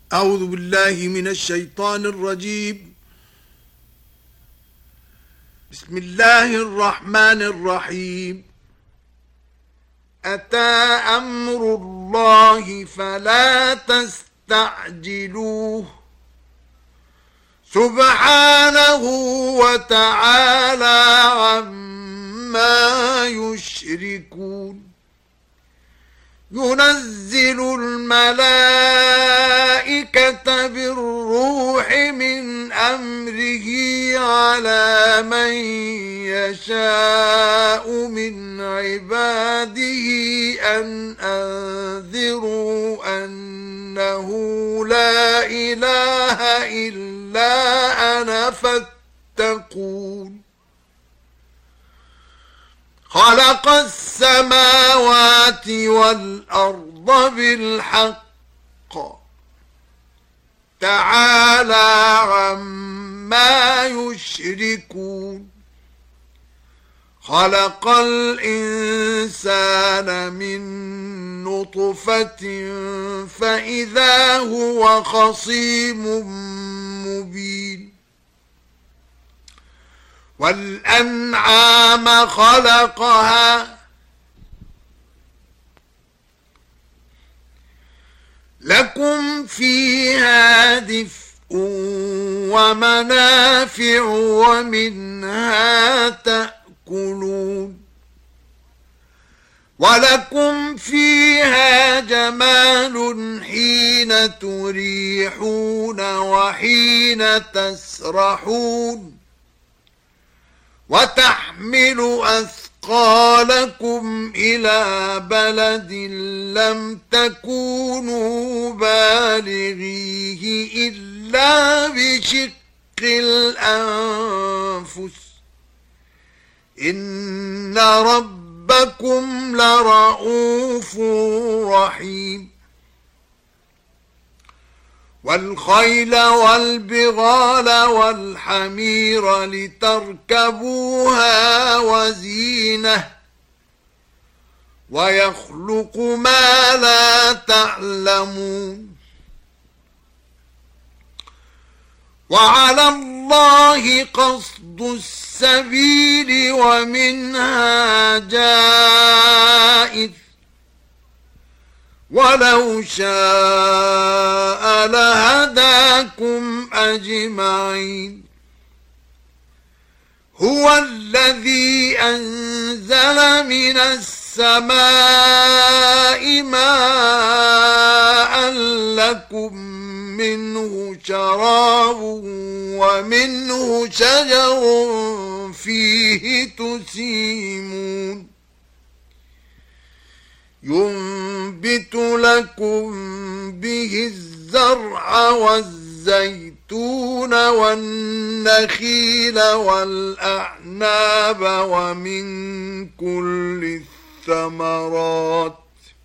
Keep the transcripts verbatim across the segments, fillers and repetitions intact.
أعوذ بالله من الشيطان الرجيم. بسم الله الرحمن الرحيم. أتى أمر الله فلا تستعجلوه سبحانه وتعالى عما يشركون. ينزل الملائكة بالروح من أمره على من يشاء من عباده أن أنذروا أنه لا إله إلا أنا فاتقون. خلق السماوات والأرض بالحق تعالى عما يشركون. خلق الإنسان من نطفة فإذا هو خصيم مبين. والأنعام خلقها لكم فيها دفء ومنافع ومنها تأكلون. ولكم فيها جمال حين تريحون وحين تسرحون. وتحمل أثقالكم إلى بلد لم تكونوا بالغيه إلا بشق الأنفس إن ربكم لرؤوف رحيم. والخيل والبغال والحمير لتركبوها وزينة ويخلق ما لا تعلمون. وعلى الله قصد السبيل ومنها جائر ولو شاء لهداكم أجمعين. هو الذي أنزل من السماء ماء لكم منه شراب ومنه شجر فيه تسيمون. ينبت لكم به الزرع والزيتون والنخيل والأعناب ومن كل الثمرات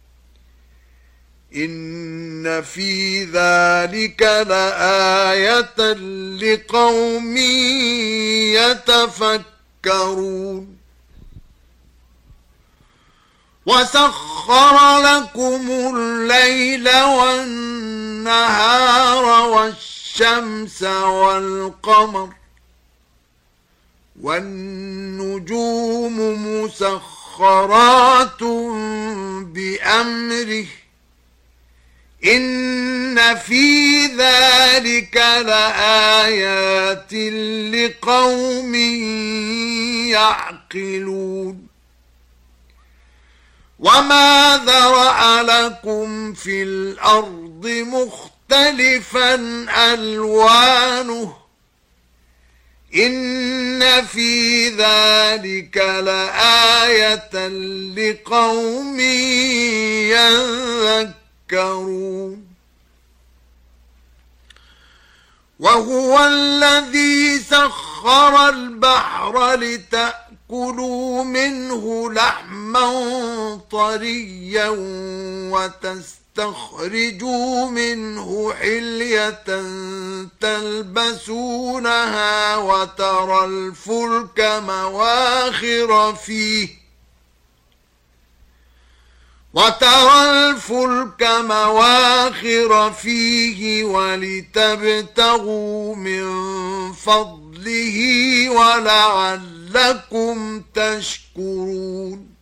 إن في ذلك لآية لقوم يتفكرون. وسخر لكم الليل والنهار والشمس والقمر والنجوم مسخرات بأمره إن في ذلك لآيات لقوم يعقلون. وما ذرأ لكم في الأرض مختلفا ألوانه إن في ذلك لآية لقوم يذكرون. وهو الذي سخر البحر لتأكلوا كلوا منه لحما طريا وتستخرجوا منه حلية تلبسونها وترى الفلك مواخر فيه وترى الفلك مواخر فيه ولتبتغوا من فضله ولعلكم تشكرون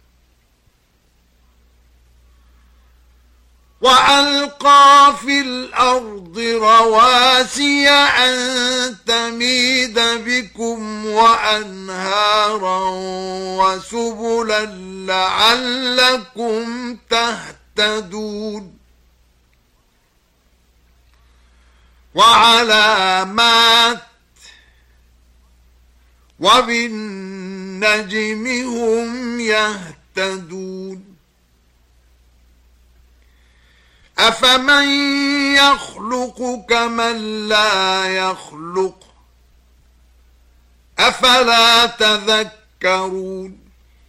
وألقى في الأرض رواسي أن تميد بكم وأنهارا وسبلا لعلكم تهتدون وعلامات وبالنجم هم يهتدون أفمن يخلق كمن لا يخلق أفلا تذكرون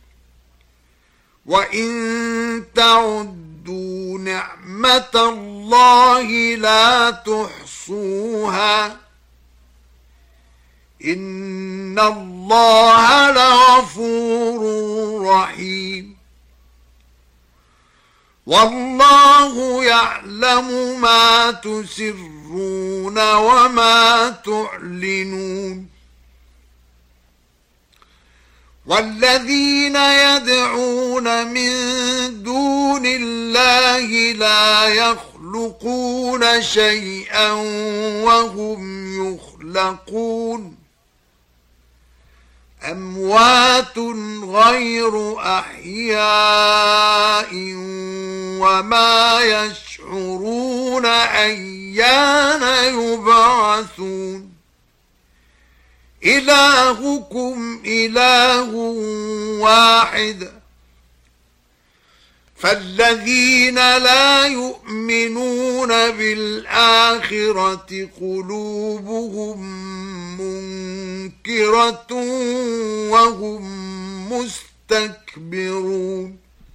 وإن تعدوا نعمة الله لا تحصوها إن الله لغفور رحيم والله يعلم ما تسرون وما تعلنون والذين يدعون من دون الله لا يخلقون شيئا وهم يخلقون أموات غير أحياء وما يشعرون أيان يبعثون إلهكم إله واحد فالذين لا يؤمنون بالآخرة قلوبهم منكرة وهم مستكبرون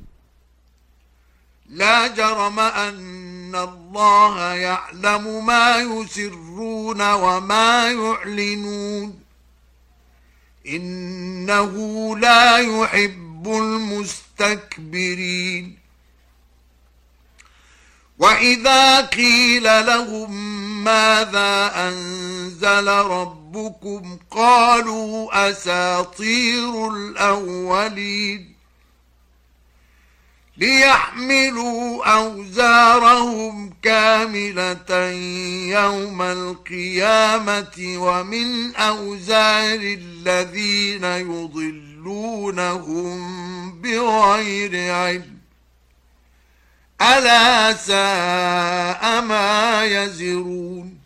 لا جرم أن الله يعلم ما يسرون وما يعلنون إنه لا يحب المستكبرين وإذا قيل لهم ماذا أنزل ربكم قالوا أساطير الأولين ليحملوا أوزارهم كاملة يوم القيامة ومن أوزار الذين يضلونهم بغير علم ألا ساء ما يزرون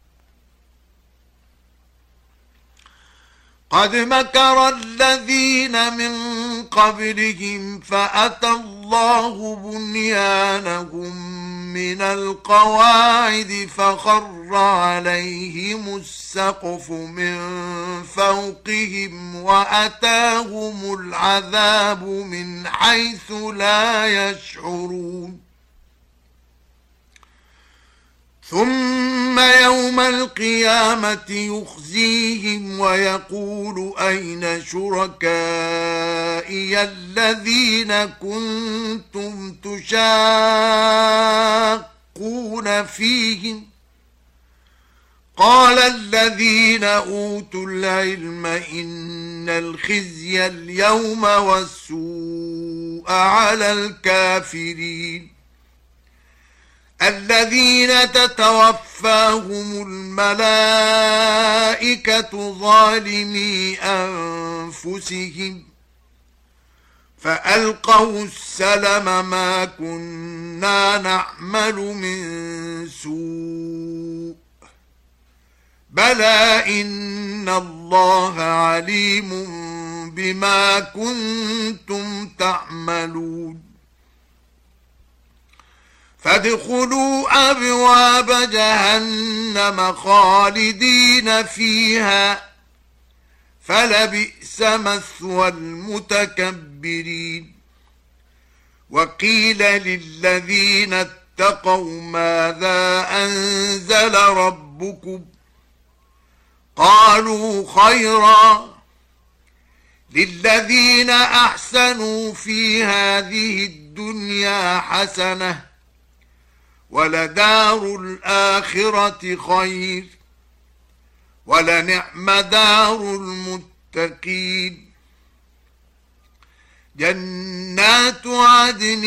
قد مكر الذين من قبلهم فأتى الله بنيانهم من القواعد فخر عليهم السقف من فوقهم وأتاهم العذاب من حيث لا يشعرون ثم يوم القيامة يخزيهم ويقول أين شركائي الذين كنتم تشاقون فيهم قال الذين أوتوا العلم إن الخزي اليوم والسوء على الكافرين الذين تتوفاهم الملائكة ظالمي أنفسهم فألقوا السلم ما كنا نعمل من سوء بلى إن الله عليم بما كنتم تعملون فادخلوا أبواب جهنم خالدين فيها فلبئس مثوى المتكبرين وقيل للذين اتقوا ماذا أنزل ربكم قالوا خيرا للذين أحسنوا في هذه الدنيا الدنيا حسنة ولدار الآخرة خير ولنعم دار المتقين جنات عدن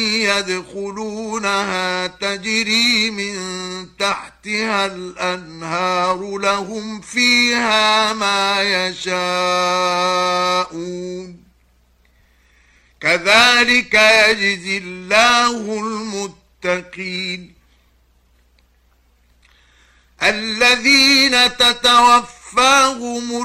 يدخلونها تجري من تحتها الأنهار لهم فيها ما يشاءون كذلك يجزي الله المتقين الذين تتوفاهم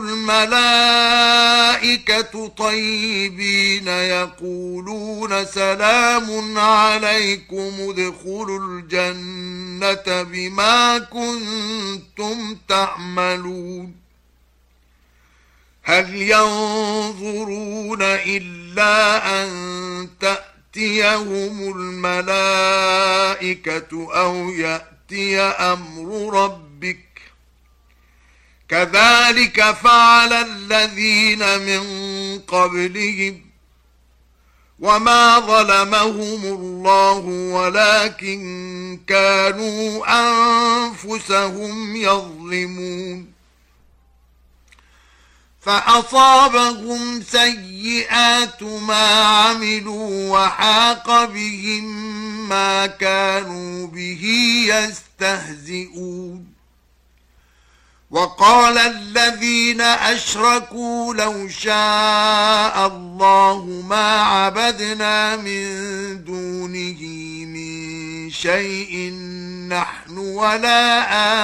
الملائكة طيبين يقولون سلام عليكم ادخلوا الجنة بما كنتم تعملون هل ينظرون إلا أن تأتيهم الملائكة أو يأتي أمر ربك كذلك فعل الذين من قبلهم وما ظلمهم الله ولكن كانوا أنفسهم يظلمون فأصابهم سيئات ما عملوا وحاق بهم ما كانوا به يستهزئون وقال الذين أشركوا لو شاء الله ما عبدنا من دونه من شيء نحن ولا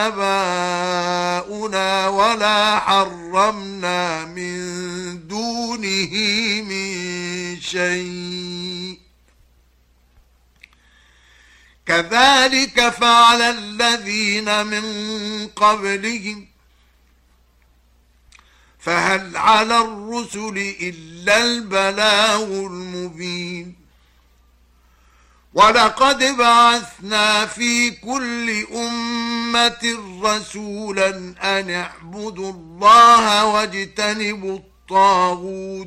آباؤنا ولا حرمنا من دونه من شيء كذلك فعل الذين من قبلهم فهل على الرسل إلا البلاغ المبين ولقد بعثنا في كل أمة رسولا أن اعبدوا الله واجتنبوا الطاغوت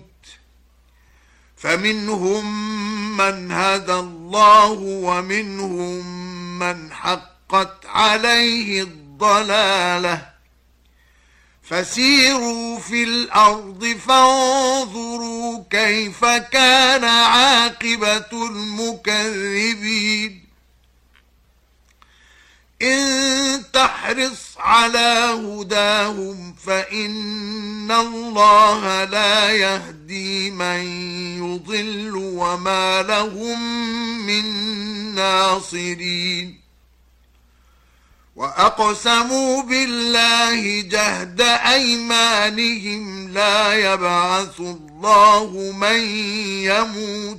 فمنهم من هدى الله ومنهم من حقت عليه الضلالة فسيروا في الأرض فانظروا كيف كان عاقبة المكذبين إن تحرص على هداهم فإن الله لا يهدي من يضل وما لهم من ناصرين وأقسموا بالله جهد أيمانهم لا يبعث الله من يموت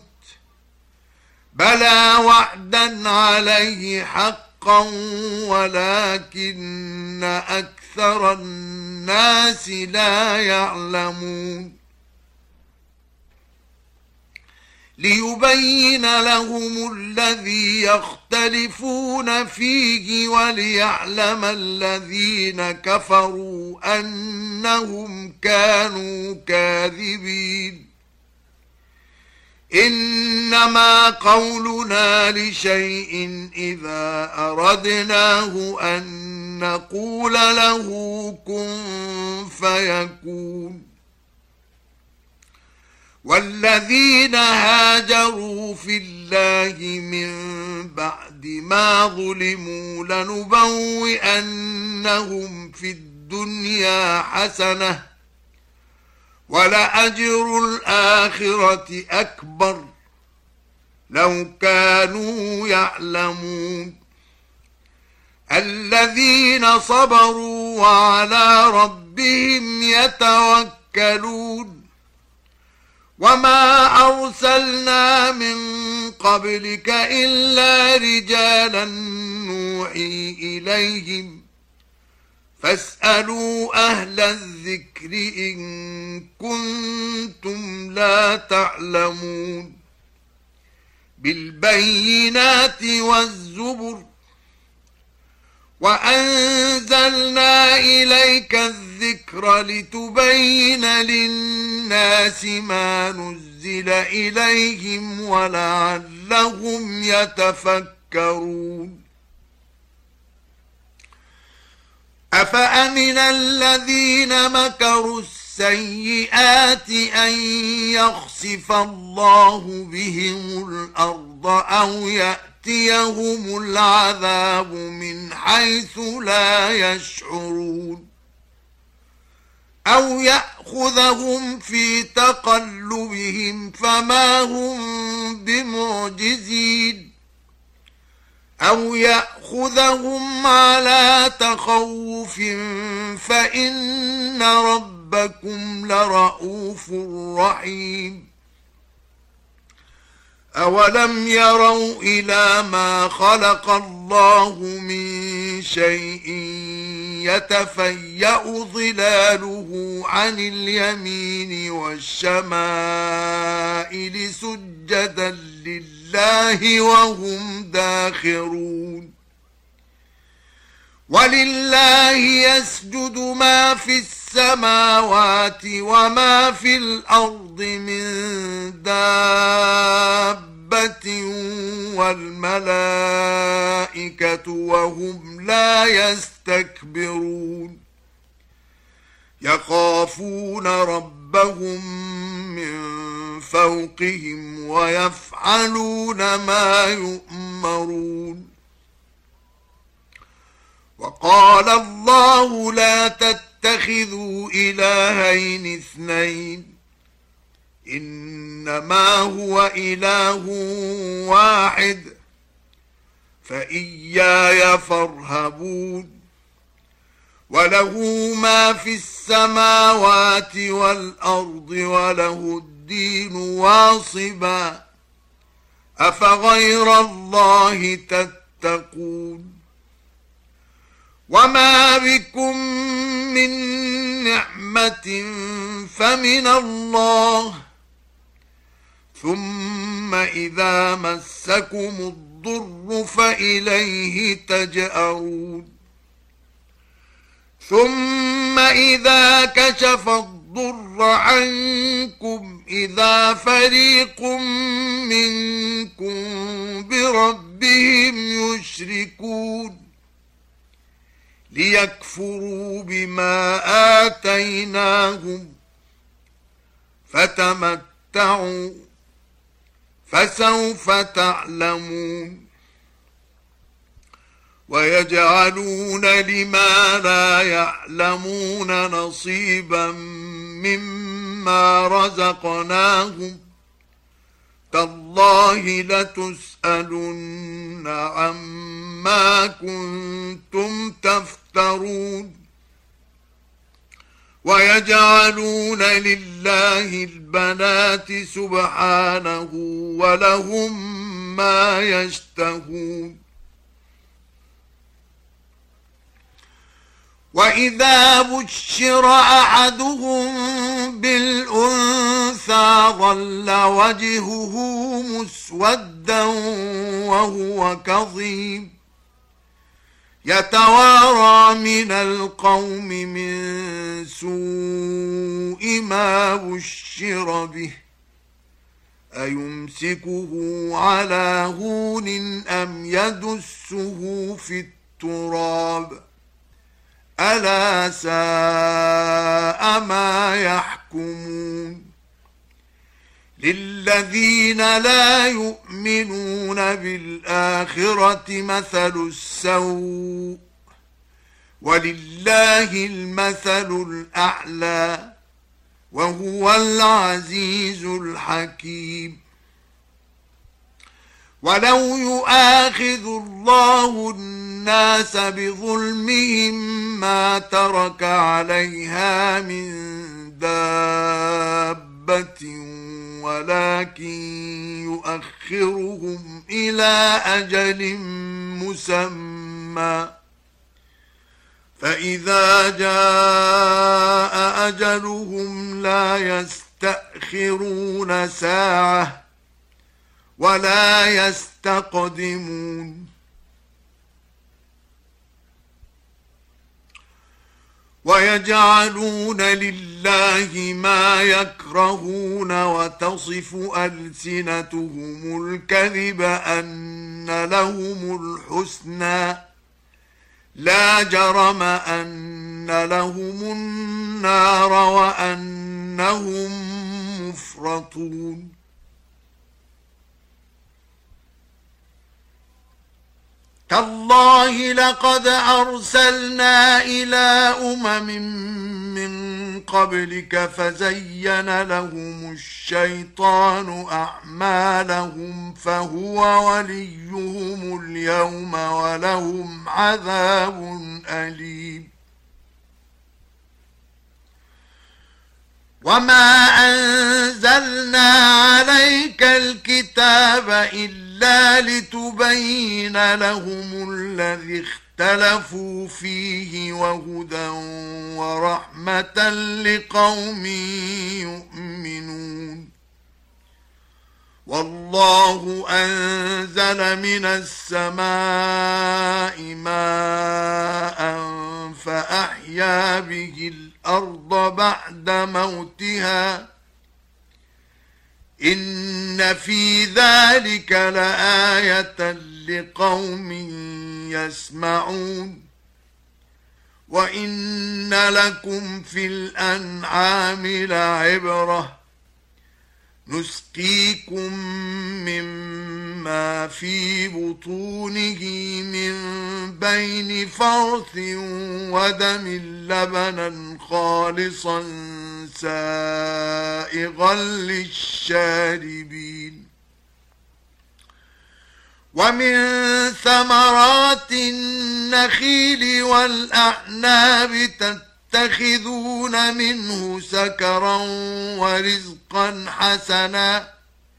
بلى وعدا عليه حقا ولكن أكثر الناس لا يعلمون ليبين لهم الذي يختلفون فيه وليعلم الذين كفروا أنهم كانوا كاذبين إنما قولنا لشيء إذا أردناه أن نقول له كن فيكون والذين هاجروا في الله من بعد ما ظلموا لنبوئنهم في الدنيا حسنة ولأجر الآخرة أكبر لو كانوا يعلمون الذين صبروا وعلى ربهم يتوكلون وما أرسلنا من قبلك إلا رجالا نوحي إليهم فاسألوا أهل الذكر إن كنتم لا تعلمون بالبينات والزبر وأنزلنا إليك الذكر لتبين للناس ما نزل إليهم ولعلهم يتفكرون أفأمن الذين مكروا السيئات أن يخسف الله بهم الأرض أو يأتيهم العذاب من حيث لا يشعرون أو يأخذهم في تقلبهم فما هم بمعجزين أو يأخذهم على تخوف فإن ربكم لرؤوف رحيم أولم يروا إلى ما خلق الله من شيء يتفيأ ظلاله عن اليمين والشمائل سجدا لله وهم داخرون ولله يسجد ما في السماوات وما في الأرض من دابة والملائكة وهم لا يستكبرون يخافون ربهم من فوقهم ويفعلون ما يؤمرون وقال الله لا تتخذوا إلهين اثنين إنما هو إله واحد فإياي فارهبون وله ما في السماوات والأرض وله الدين واصبا أفغير الله تتقون وما بكم من نعمة فمن الله ثم إذا مسكم الضر فإليه تجأرون ثم إذا كشف الضر عنكم إذا فريق منكم بربهم يشركون ليكفروا بما آتيناهم فتمتعوا فسوف تعلمون ويجعلون لما لا يعلمون نصيبا مما رزقناهم تالله لتسألن عما كنتم تفترون ويجعلون لله البنات سبحانه ولهم ما يشتهون وإذا بشر أحدهم بالأنثى ظل وجهه مسودا وهو كظيم يتوارى من القوم من سوء ما بشر به أيمسكه على هون أم يدسه في التراب ألا ساء ما يحكمون للذين لا يؤمنون بالآخرة مثل السوء ولله المثل الأعلى وهو العزيز الحكيم ولو يؤاخذ الله الناس بظلمهم ما ترك عليها من دابة ولكن يؤخرهم إلى أجل مسمى فإذا جاء أجلهم لا يستأخرون ساعة ولا يستقدمون ويجعلون لله ما يكرهون وتصف ألسنتهم الكذب أن لهم الحسنى لا جرم أن لهم النار وأنهم مفرطون تالله لقد أرسلنا إلى أمم من قبلك فزين لهم الشيطان أعمالهم فهو وليهم اليوم ولهم عذاب أليم وما أنزلنا عليك الكتاب إلا لتبين لهم الذي اختلفوا فيه وهدى ورحمة لقوم يؤمنون والله أنزل من السماء ماء فأحيا به الأرض بعد موتها إن في ذلك لآية لقوم يسمعون وإن لكم في الأنعام لعبرة نسقيكم مما في بطونه من بين فرث ودم لبنا خالصا سائغا للشاربين ومن ثمرات النخيل والأعناب تتخذون منه سكرا ورزقا حسنا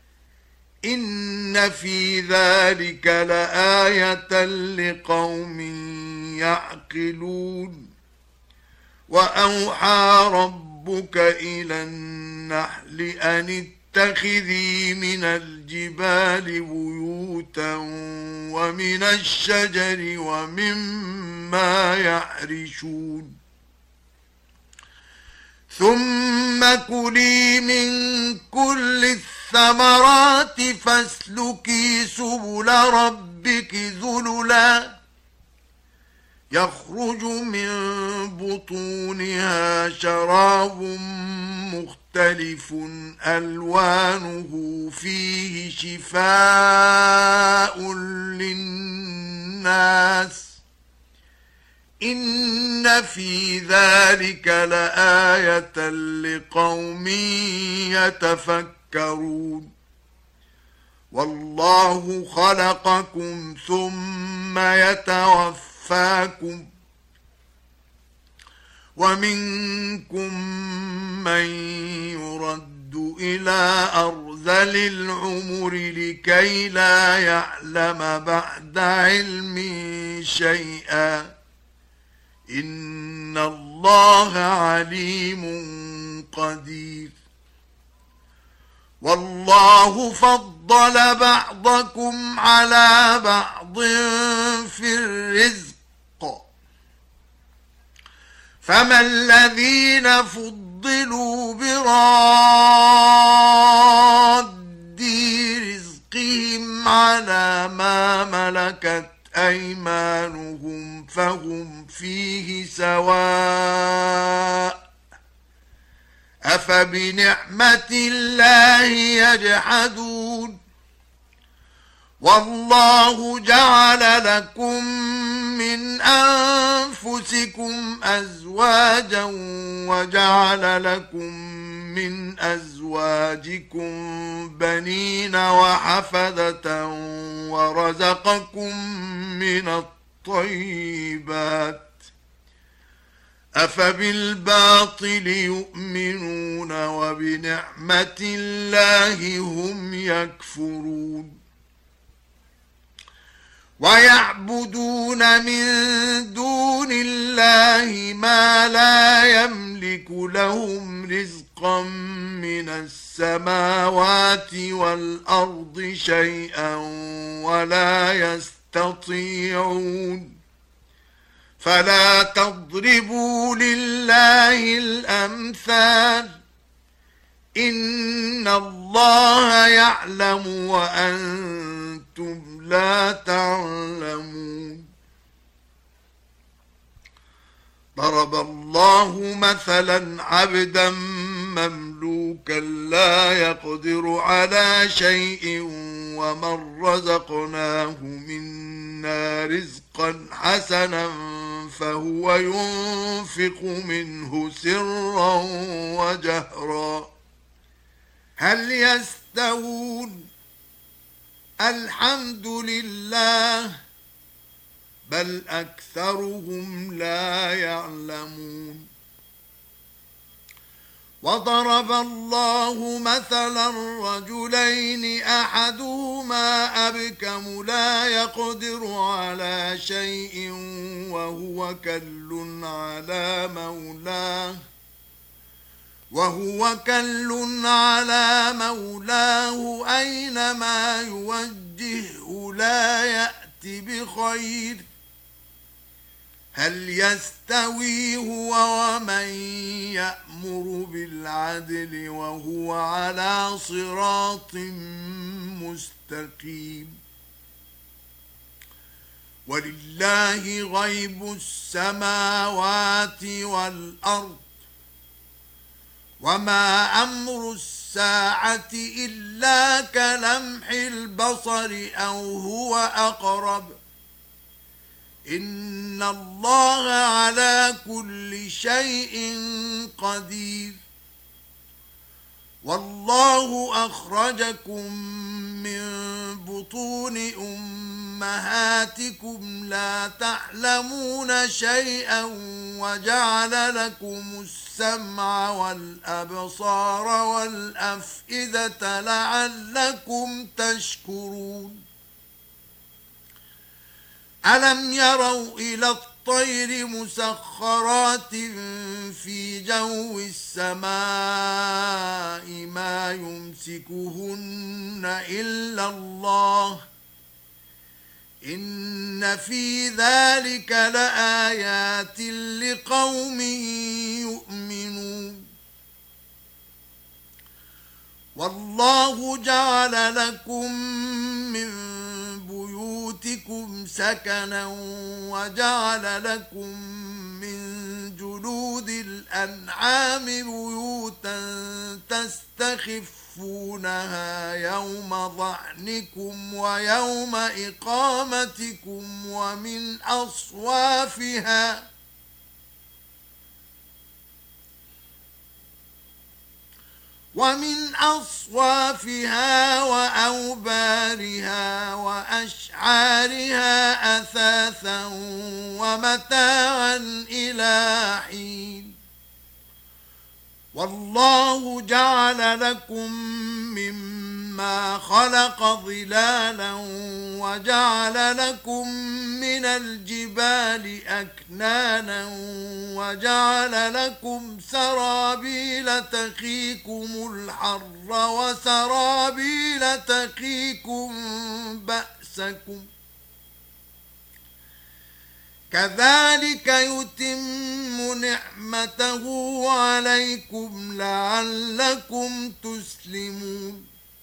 إن في ذلك لآية لقوم يعقلون وأوحى ربك إلى النحل أن اتخذي من الجبال بيوتا ومن الشجر ومما يعرشون ثم كلي من كل الثمرات فاسلكي سبل ربك ذللا يخرج من بطونها شراب مختلف ألوانه فيه شفاء للناس إن في ذلك لآية لقوم يتفكرون والله خلقكم ثم يتوفاكم ومنكم من يرد إلى أرذل العمر لكي لا يعلم بعد علم شيئا إن الله عليم قدير والله فضل بعضكم على بعض في الرزق فما الذين فضلوا براد رزقهم على ما ملكت أيمانهم فهم فيه سواء أفبنعمة الله يجحدون والله جعل لكم من أنفسكم أزواجا وجعل لكم من أزواجكم بنين وحفدة ورزقكم من الطيبات أفبالباطل يؤمنون وبنعمة الله هم يكفرون ويعبدون من دون الله ما لا يملك لهم رزقا من السماوات والأرض شيئا ولا يستطيعون فلا تضربوا لله ولله الأمثال إن الله يعلم وأنتم لا تعلمون. ضرب الله مثلا عبدا مملوكا لا يقدر على شيء ومن رزقناه منا رزقا حسنا فهو ينفق منه سرا وجهرا هل يستوون؟ الحمد لله بل أكثرهم لا يعلمون. وضرب الله مثلا رجلين أحدهما أبكم لا يقدر على شيء وهو كل على مولاه وهو كل على مولاه أينما يوجهه لا يأتي بخير هل يستوي هو ومن يأمر بالعدل وهو على صراط مستقيم. ولله غيب السماوات والأرض وما أمر الساعة إلا كلمح البصر أو هو أقرب إن الله على كل شيء قدير. والله أخرجكم من بطون أمهاتكم لا تعلمون شيئا وجعل لكم السمع والأبصار والأفئدة لعلكم تشكرون. ألم يروا إلى الطير مسخرات في جو السماء ما يمسكهن إلا الله إن في ذلك لآيات لقوم يؤمنون. والله جعل لكم من بيوتكم سكنا وجعل لكم من جلود الأنعام بيوتا تستخفونها يوم ظعنكم ويوم إقامتكم ومن أصوافها ومن أصوافها وأوبارها وأشعارها أثاثا ومتاعا إلى حين. والله جعل لكم مما خلق ظلالا وجعل لكم من الجبال أكنانا وجعل لكم سرابيل تقيكم الحر وسرابيل تقيكم بأسكم كذلك يتم نعمته عليكم لعلكم تسلمون.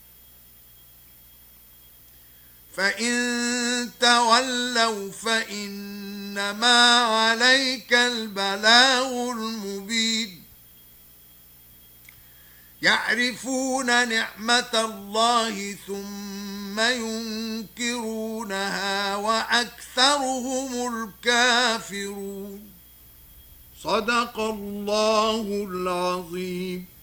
فإن تولوا فإنما عليك البلاغ المبين. يعرفون نعمة الله ثم ينكرونها وأكثرهم الكافرون. صدق الله العظيم.